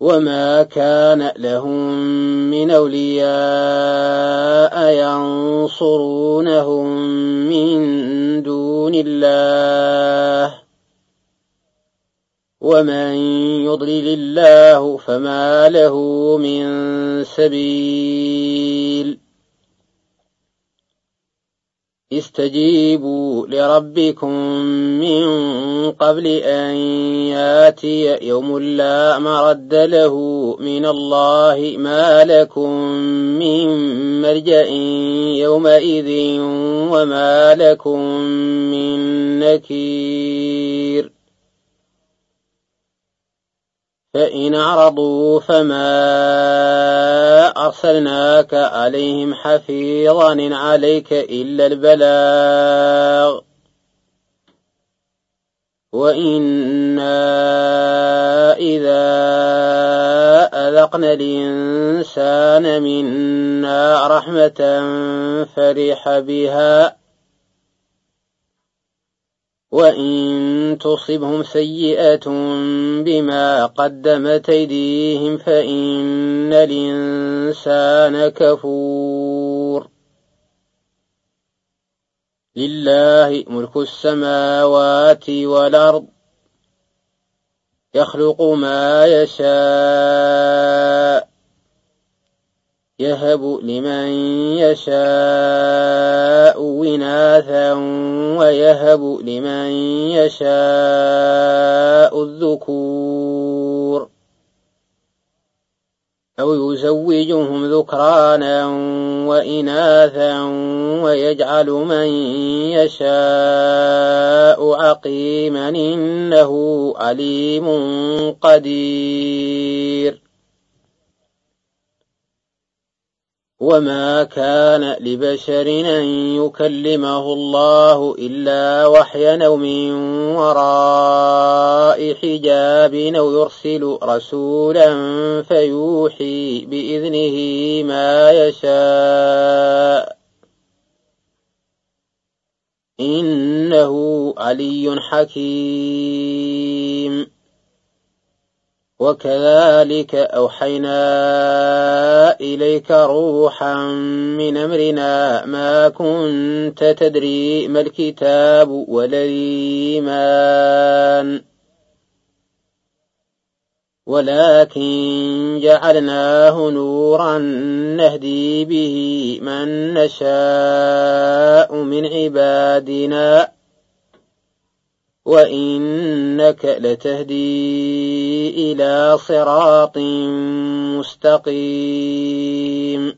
وما كان لهم من أولياء ينصرونهم من دون الله ومن يضلل الله فما له من سبيل استجيبوا لربكم من قبل أن ياتي يوم لا مرد له من الله ما لكم من ملجأ يومئذ وما لكم من نكير فإن أعرضوا فما أرسلناك عليهم حفيظا عليك إلا البلاغ وإنا إذا أذقنا الإنسان منا رحمة فرح بها وإن تصبهم سيئة بما قدمت أيديهم فإن الإنسان كفور لله ملك السماوات والأرض يخلق ما يشاء يهب لمن يشاء إناثا ويهب لمن يشاء الذكور أو يزوجهم ذكرانا وإناثا ويجعل من يشاء عقيما إنه عليم قدير وما كان لبشر أن يكلمه الله إلا وحيا أو من وراء حجاب أو يرسل رسولا فيوحي بإذنه ما يشاء إنه علي حكيم وكذلك أوحينا إليك روحا من أمرنا ما كنت تدري ما الكتاب ولا الإيمان ولكن جعلناه نورا نهدي به من نشاء من عبادنا وإنك لتهدي إلى صراط مستقيم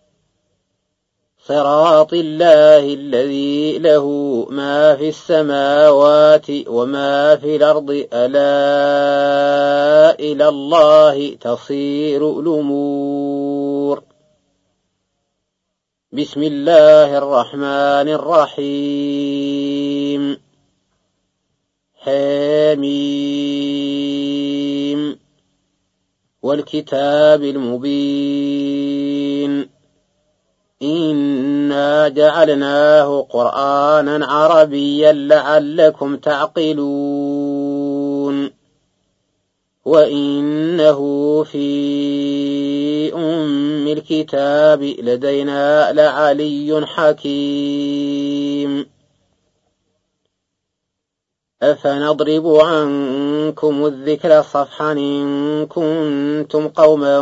صراط الله الذي له ما في السماوات وما في الأرض ألا إلى الله تصير الأمور بسم الله الرحمن الرحيم حميم والكتاب المبين إنا جعلناه قرآنا عربيا لعلكم تعقلون وإنه في أم الكتاب لدينا لعلي حكيم أفنضرب عنكم الذكر صفحا إن كنتم قوما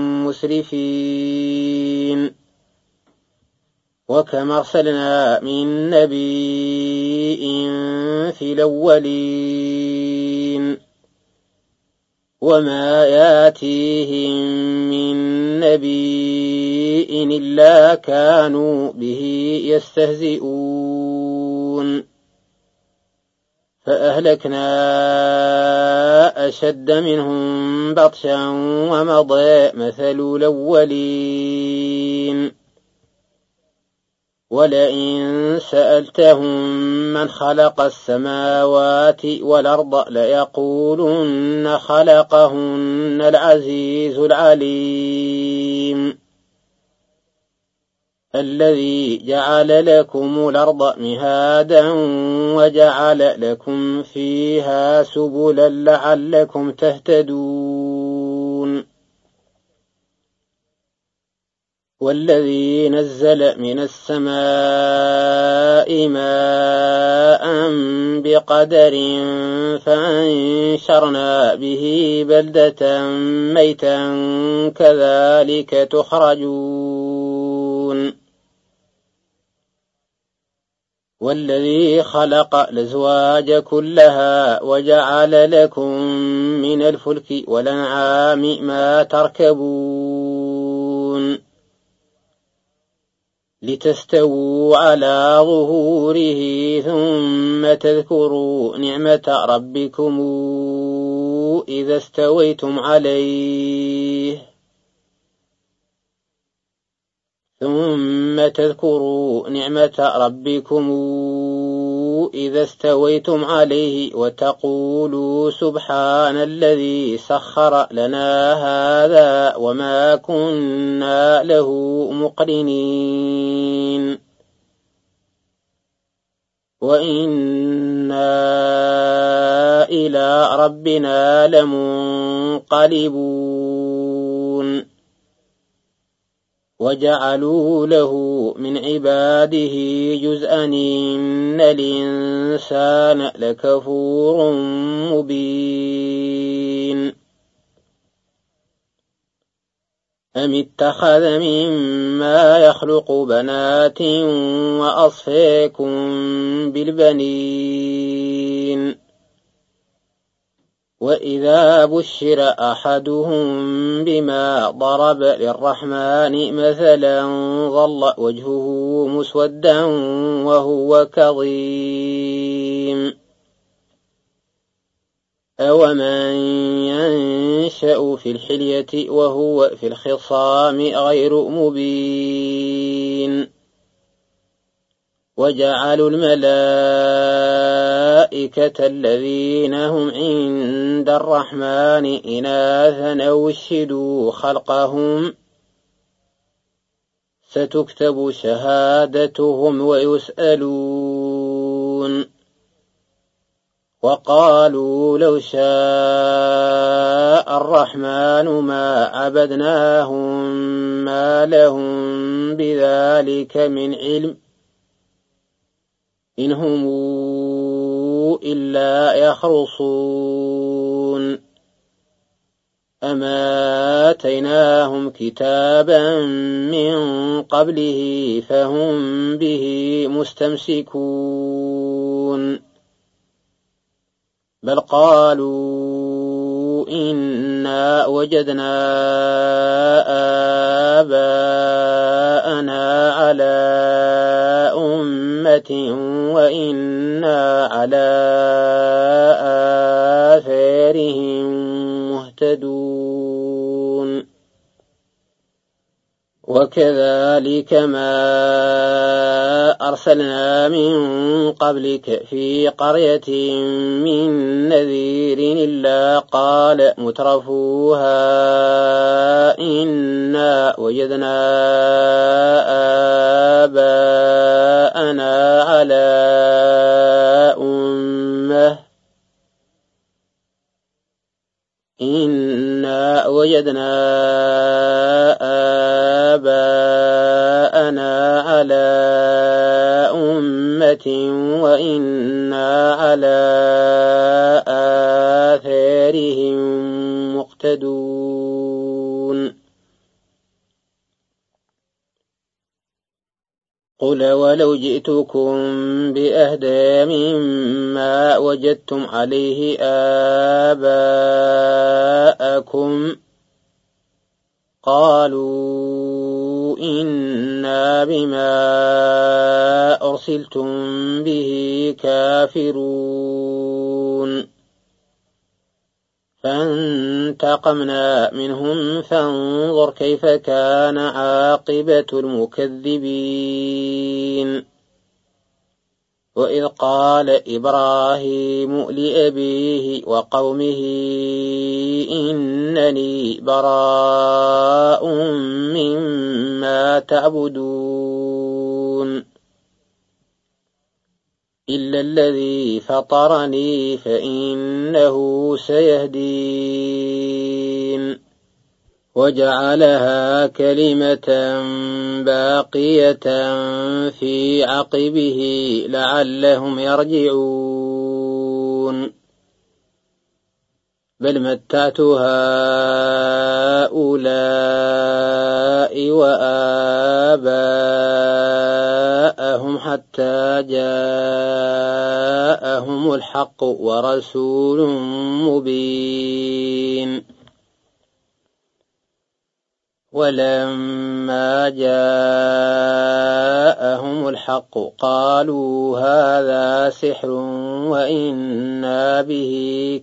مسرفين وكم أرسلنا من نبي في الأولين وما ياتيهم من نبي إلا كانوا به يستهزئون فأهلكنا أشد منهم بطشا ومضى مثل الأولين ولئن سألتهم من خلق السماوات والأرض ليقولن خلقهن العزيز العليم الذي جعل لكم الأرض مهادا وجعل لكم فيها سبلا لعلكم تهتدون والذي نزل من السماء ماء بقدر فأنشرنا به بلدة ميتا كذلك تخرجون والذي خلق الأزواج كلها وجعل لكم من الفلك والأنعام ما تركبون لتستووا على ظهوره ثم تذكروا نعمة ربكم إذا استويتم عليه وتقولوا سبحان الذي سخر لنا هذا وما كنا له مقرنين وإنا إلى ربنا لمنقلبون وجعلوا له من عباده جزءا إن الإنسان لكفور مبين أم اتخذ مما يخلق بنات وأصفاكم بالبنين وإذا بشر أحدهم بما ضرب للرحمن مثلا ظل وجهه مسودا وهو كظيم أومن ينشأ في الحلية وهو في الخصام غير مبين وجعلوا الملائكة الذين هم عند الرحمن إناثا أو اشهدوا خلقهم ستكتب شهادتهم ويسألون وقالوا لو شاء الرحمن ما عبدناهم ما لهم بذلك من علم إن هم إلا يخرصون أما آتيناهم كتابا من قبله فهم به مستمسكون بل قالوا إنا وجدنا آباءنا على أمة وإنا على آثارهم مهتدون وكذلك ما أرسلنا من قبلك في قرية من نذير إلا قال مترفوها إنا وجدنا آباءنا على أمة إنا وجدنا آباءنا على أمة وإنا على آثارهم مقتدون قل ولو جئتكم بأهدى مما وجدتم عليه آباءكم قالوا إنا بما أرسلتم به كافرون فانتقمنا منهم فانظر كيف كان عاقبة المكذبين وإذ قال إبراهيم لأبيه وقومه إنني براء مما تعبدون إلا الذي فطرني فإنه سيهدين وجعلها كلمة باقية في عقبه لعلهم يرجعون بل متعت هؤلاء وآباءهم حتى جاءهم الحق ورسول مبين ولما جاءهم الحق قالوا هذا سحر وإنا به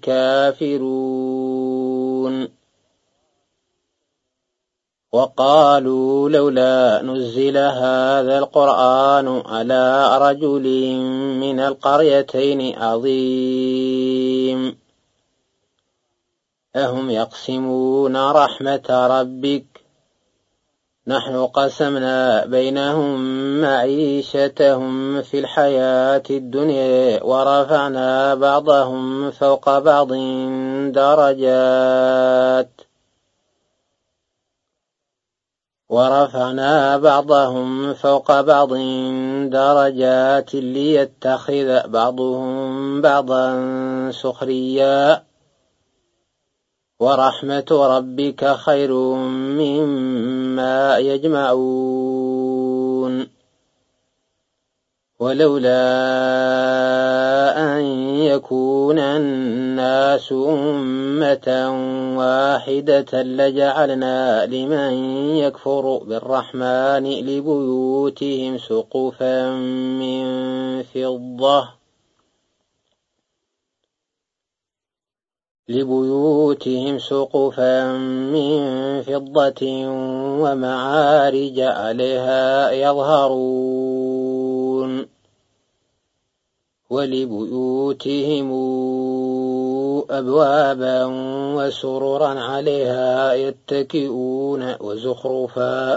كافرون وقالوا لولا نزل هذا القرآن على رجل من القريتين عظيم أهم يقسمون رحمة ربك نحن قسمنا بينهم معيشتهم في الحياة الدنيا ورفعنا بعضهم فوق بعض درجات ليتخذ بعضهم بعضا سخريا ورحمة ربك خير مما يجمعون ولولا أن يكون الناس أمة واحدة لجعلنا لمن يكفر بالرحمن لبيوتهم سقفا من فضة ومعارج عليها يظهرون ولبيوتهم أبوابا وسررا عليها يتكئون وزخرفا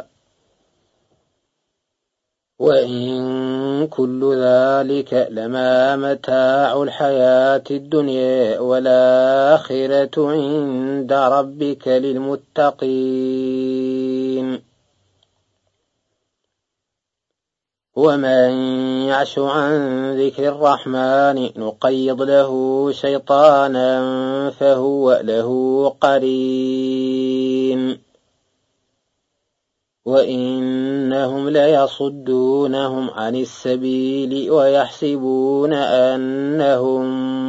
وإن كل ذلك لما متاع الحياة الدنيا والآخرة عند ربك للمتقين ومن يعش عن ذكر الرحمن نقيض له شيطانا فهو له قرين وإنهم ليصدونهم عن السبيل ويحسبون أنهم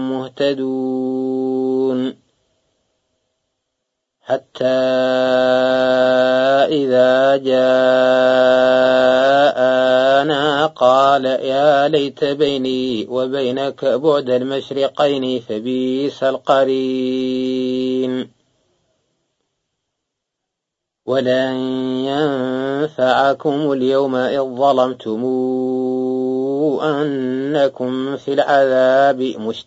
مهتدون حتى إذا جاءنا قال يا ليت بيني وبينك بعد المشرقين فبئس القرين ولن ينفعكم اليوم إذ ظلمتم أنكم في العذاب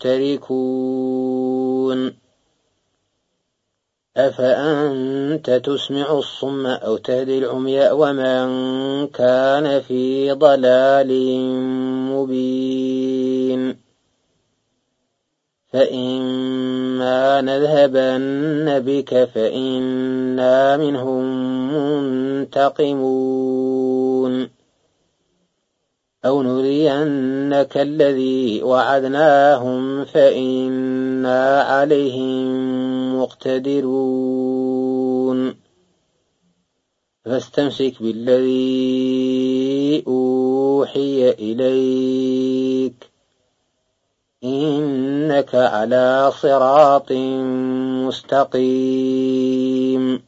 مشتركون أفأنت تسمع الصم أو تهدي العمي ومن كان في ضلال مبين فإما نذهبن بك فإنا منهم منتقمون أو نرينك الذي وعدناهم فإنا عليهم مقتدرون فاستمسك بالذي أوحي إليك إنك على صراط مستقيم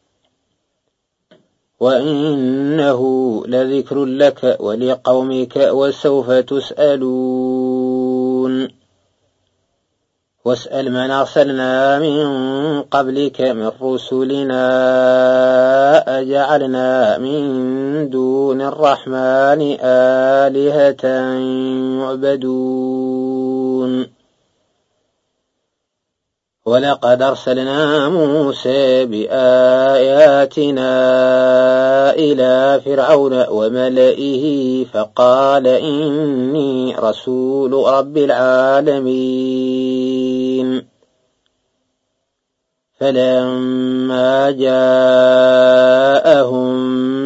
وإنه لذكر لك ولقومك وسوف تسألون واسأل من أرسلنا من قبلك من رسلنا أجعلنا من دون الرحمن آلهة يعبدون ولقد أرسلنا موسى بآياتنا إلى فرعون وملئه فقال إني رسول رب العالمين فلما جاءهم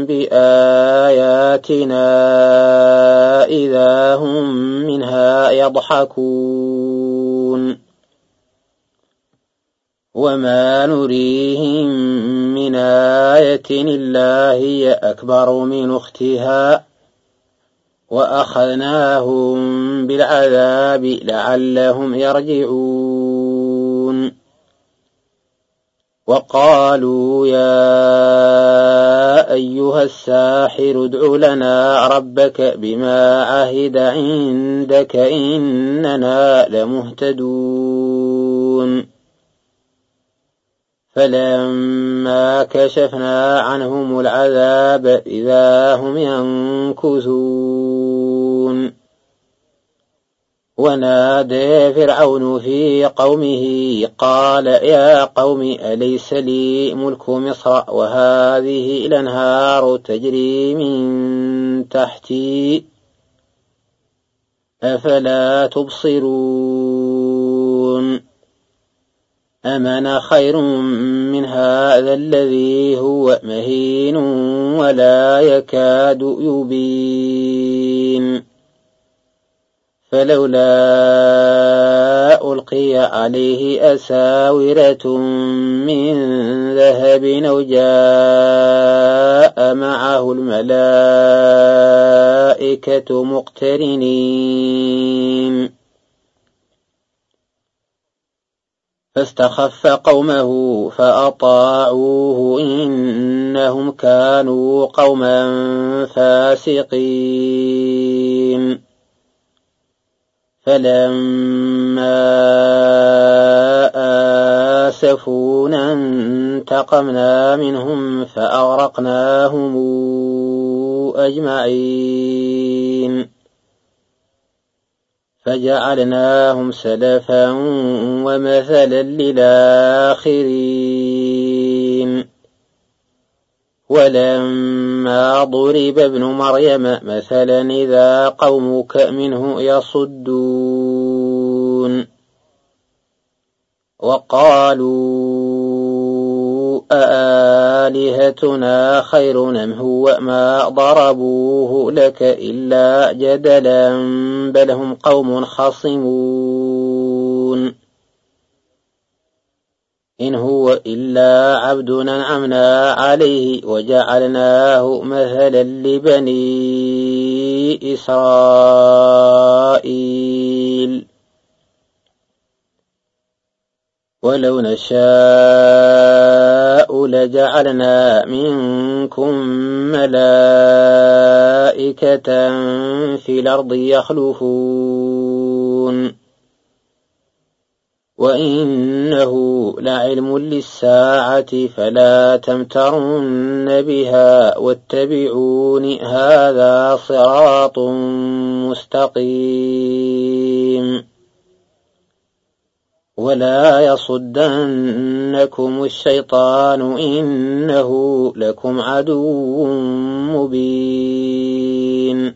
بآياتنا إذا هم منها يضحكون وما نريهم من آية إلا هي أكبر من أختها وأخذناهم بالعذاب لعلهم يرجعون وقالوا يا أيها الساحر ادع لنا ربك بما عهد عندك إننا لمهتدون فلما كشفنا عنهم العذاب إذا هم ينكثون ونادى فرعون في قومه قال يا قوم أليس لي ملك مصر وهذه الأنهار تجري من تحتي أفلا تبصرون أمن خير من هذا الذي هو مهين ولا يكاد يبين فلولا ألقي عليه أساورة من ذهب أو جاء معه الملائكة مقترنين فاستخف قومه فأطاعوه إنهم كانوا قوما فاسقين فلما آسفونا انتقمنا منهم فأغرقناهم أجمعين فجعلناهم سلفا ومثلا للآخرين ولما ضرب ابن مريم مثلا إذا قومك منه يصدون وقالوا أآلهتنا خير أم هو ما ضربوه لك إلا جدلا بل هم قوم خصمون إن هو إلا عبد أنعمنا عليه وجعلناه مثلا لبني إسرائيل ولو نشاء لجعلنا منكم ملائكة في الأرض يخلفون وإنه لعلم للساعة فلا تمترن بها واتبعون هذا صراط مستقيم ولا يصدنكم الشيطان إنه لكم عدو مبين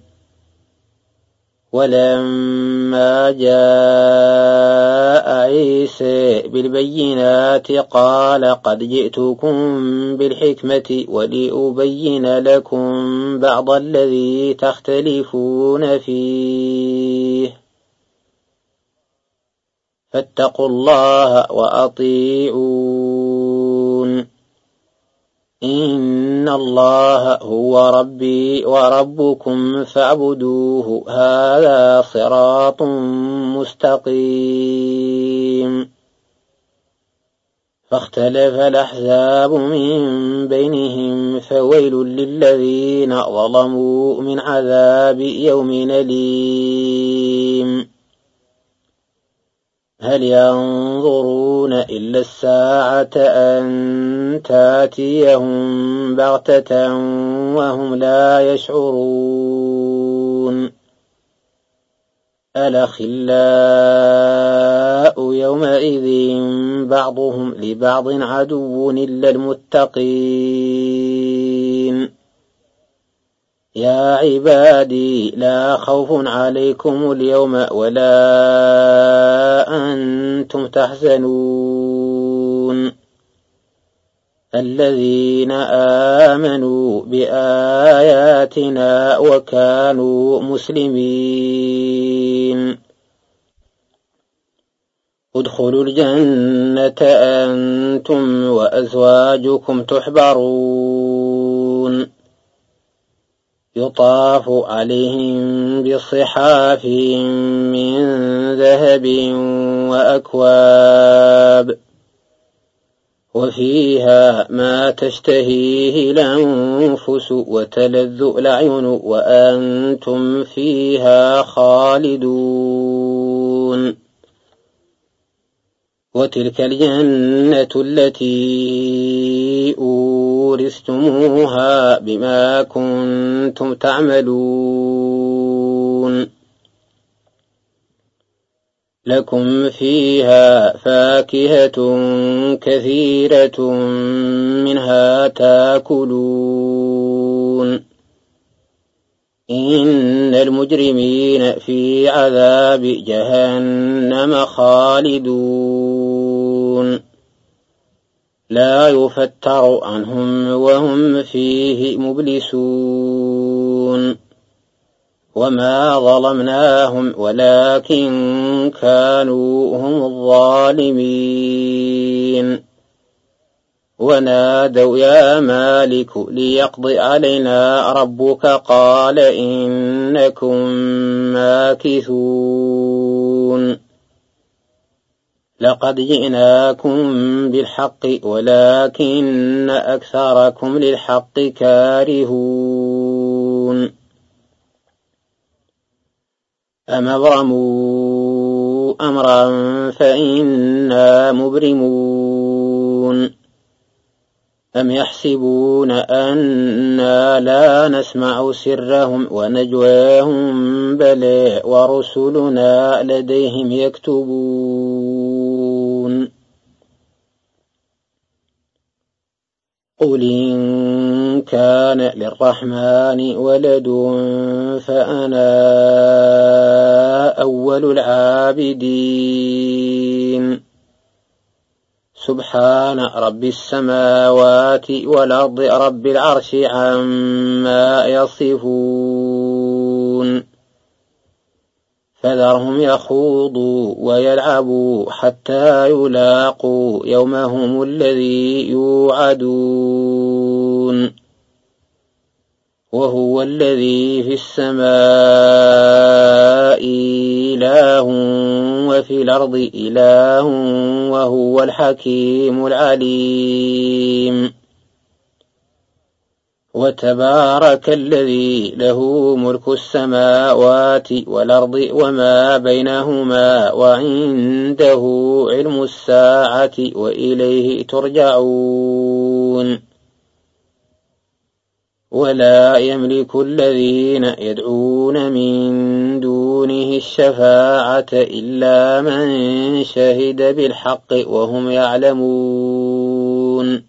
ولما جاء عيسى بالبينات قال قد جئتكم بالحكمة ولأبين لكم بعض الذي تختلفون فيه فاتقوا الله وأطيعون إن الله هو ربي وربكم فاعبدوه هذا صراط مستقيم فاختلف الأحزاب من بينهم فويل للذين ظلموا من عذاب يوم أليم هل ينظرون إلا الساعة أن تأتيهم بغتة وهم لا يشعرون الأخلاء يومئذ بعضهم لبعض عدو إلا المتقين يا عبادي لا خوف عليكم اليوم ولا أنتم تحزنون الذين آمنوا بآياتنا وكانوا مسلمين ادخلوا الجنة أنتم وأزواجكم تحبرون يطاف عليهم بصحاف من ذهب وأكواب وفيها ما تشتهيه الأنفس وتلذ الأعين وأنتم فيها خالدون وتلك الجنة التي أورثتموها بما كنتم تعملون لكم فيها فاكهة كثيرة منها تاكلون إن المجرمين في عذاب جهنم خالدون لا يفتر عنهم وهم فيه مبلسون وما ظلمناهم ولكن كانوا هم الظالمين ونادوا يا مالك ليقض علينا ربك قال إنكم ماكثون لقد جئناكم بالحق ولكن أكثركم للحق كارهون أم أبرموا أمرا فإنا مبرمون أم يحسبون أنا لا نسمع سرهم ونجواهم بلى ورسلنا لديهم يكتبون قل إن كان للرحمن ولد فأنا أول العابدين سبحان رب السماوات والأرض رب العرش عما يصفون فذرهم يخوضوا ويلعبوا حتى يلاقوا يومهم الذي يوعدون وهو الذي في السماء إله وفي الأرض إله وهو الحكيم العليم وتبارك الذي له ملك السماوات والأرض وما بينهما وعنده علم الساعة وإليه ترجعون ولا يملك الذين يدعون من دونه الشفاعة إلا من شهد بالحق وهم يعلمون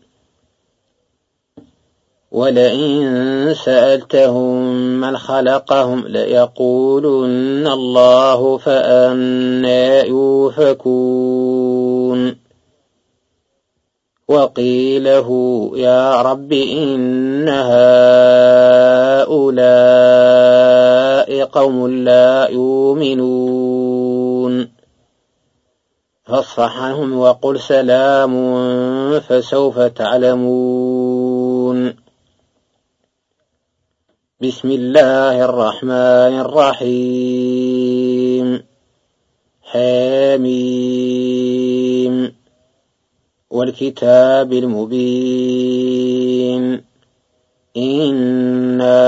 ولئن سألتهم من خلقهم ليقولن الله فأنى يؤفكون وقيله يا رب إن هؤلاء قوم لا يؤمنون فاصفح عنهم وقل سلام فسوف تعلمون بسم الله الرحمن الرحيم حميم والكتاب المبين إنا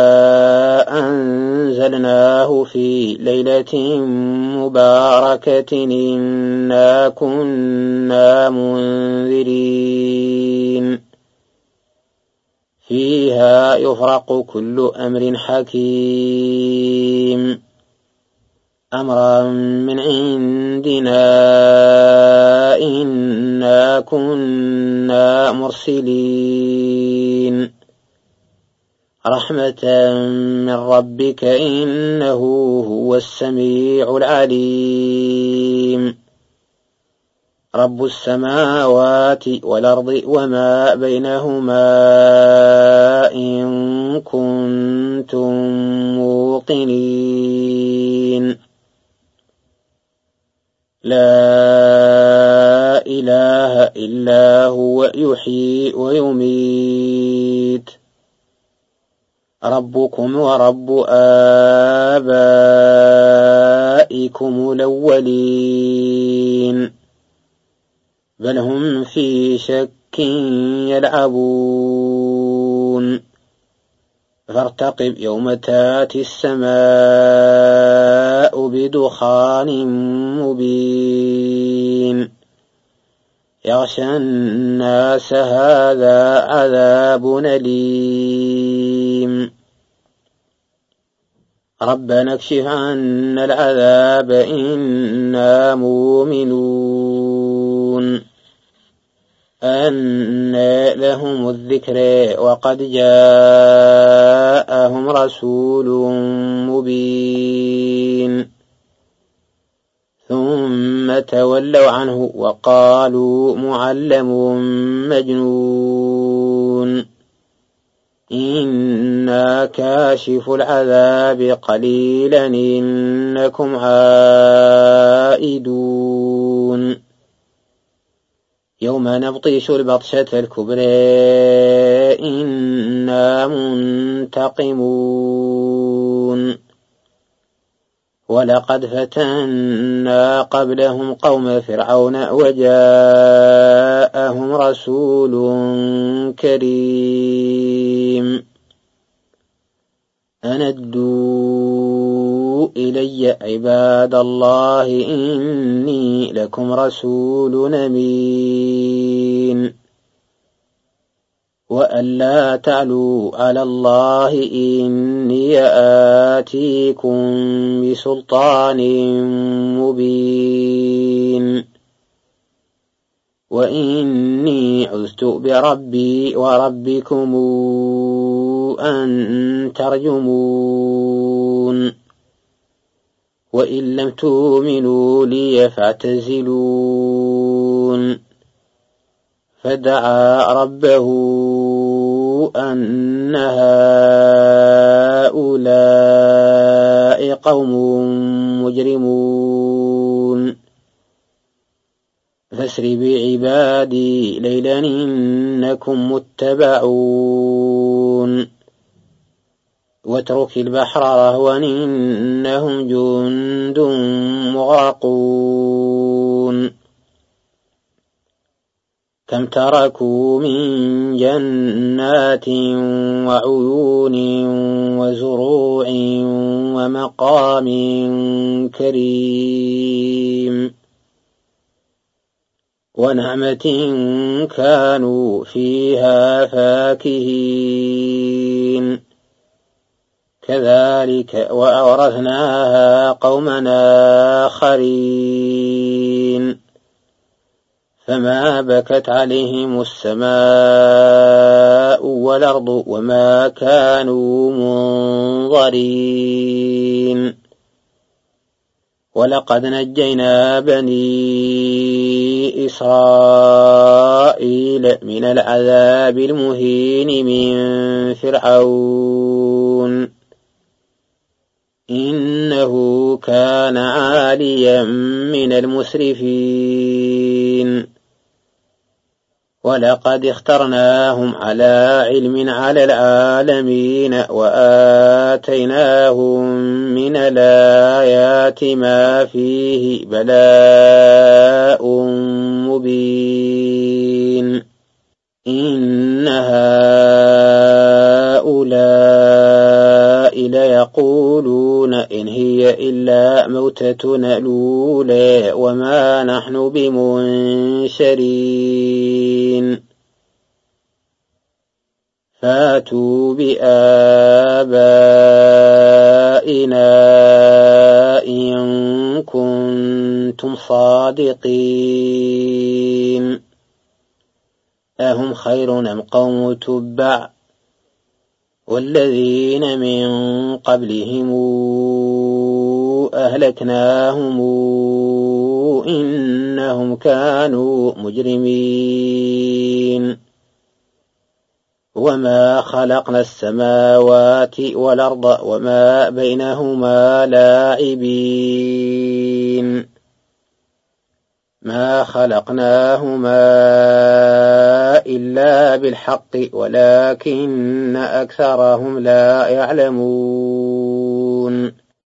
أنزلناه في ليلة مباركة إنا كنا منذرين فيها يفرق كل أمر حكيم أمرا من عندنا إنا كنا مرسلين رحمة من ربك إنه هو السميع العليم رب السماوات والأرض وما بينهما إن كنتم موقنين لا إله إلا هو يحيي ويميت ربكم ورب آبائكم الأولين بل هم في شك يلعبون فارتقب يوم تاتي السماء بدخان مبين يغشى الناس هذا عذاب أليم ربنا اكشف عنا العذاب إنا مؤمنون أنى لهم الذكر وقد جاءهم رسول مبين ثم تولوا عنه وقالوا معلم مجنون إنا كاشف العذاب قليلا إنكم عائدون يوم نبطش البطشة الكبرى إنا منتقمون ولقد فتنا قبلهم قوم فرعون وجاءهم رسول كريم أن ادوا إلي عباد الله إني لكم رسول أمين وأن لا تعلوا على الله إني آتيكم بسلطان مبين وإني عذت بربي وربكم أن ترجمون وإن لم تؤمنوا لي فاعتزلون فدعا ربه أن هؤلاء قوم مجرمون فاسر بعبادي ليلا إنكم متبعون واترك البحر رهوا إنهم جند مغرقون كم تركوا من جنات وعيون وزروع ومقام كريم ونعمة كانوا فيها فاكهين كذلك وأورثناها قومنا آخرين فما بكت عليهم السماء والأرض وما كانوا منظرين ولقد نجينا بني إسرائيل من العذاب المهين من فرعون إنه كان عاليا من المسرفين ولقد اخترناهم على علم على العالمين وآتيناهم من الآيات ما فيه بلاء مبين إن هؤلاء ليقولون إن هي إلا موتتنا الأولى وما نحن بمنشرين فاتوا بآبائنا إن كنتم صادقين أهم خير أم قوم تبع والذين من قبلهم أهلكناهم إنهم كانوا مجرمين وما خلقنا السماوات والأرض وما بينهما لاعبين ما خلقناهما إلا بالحق ولكن أكثرهم لا يعلمون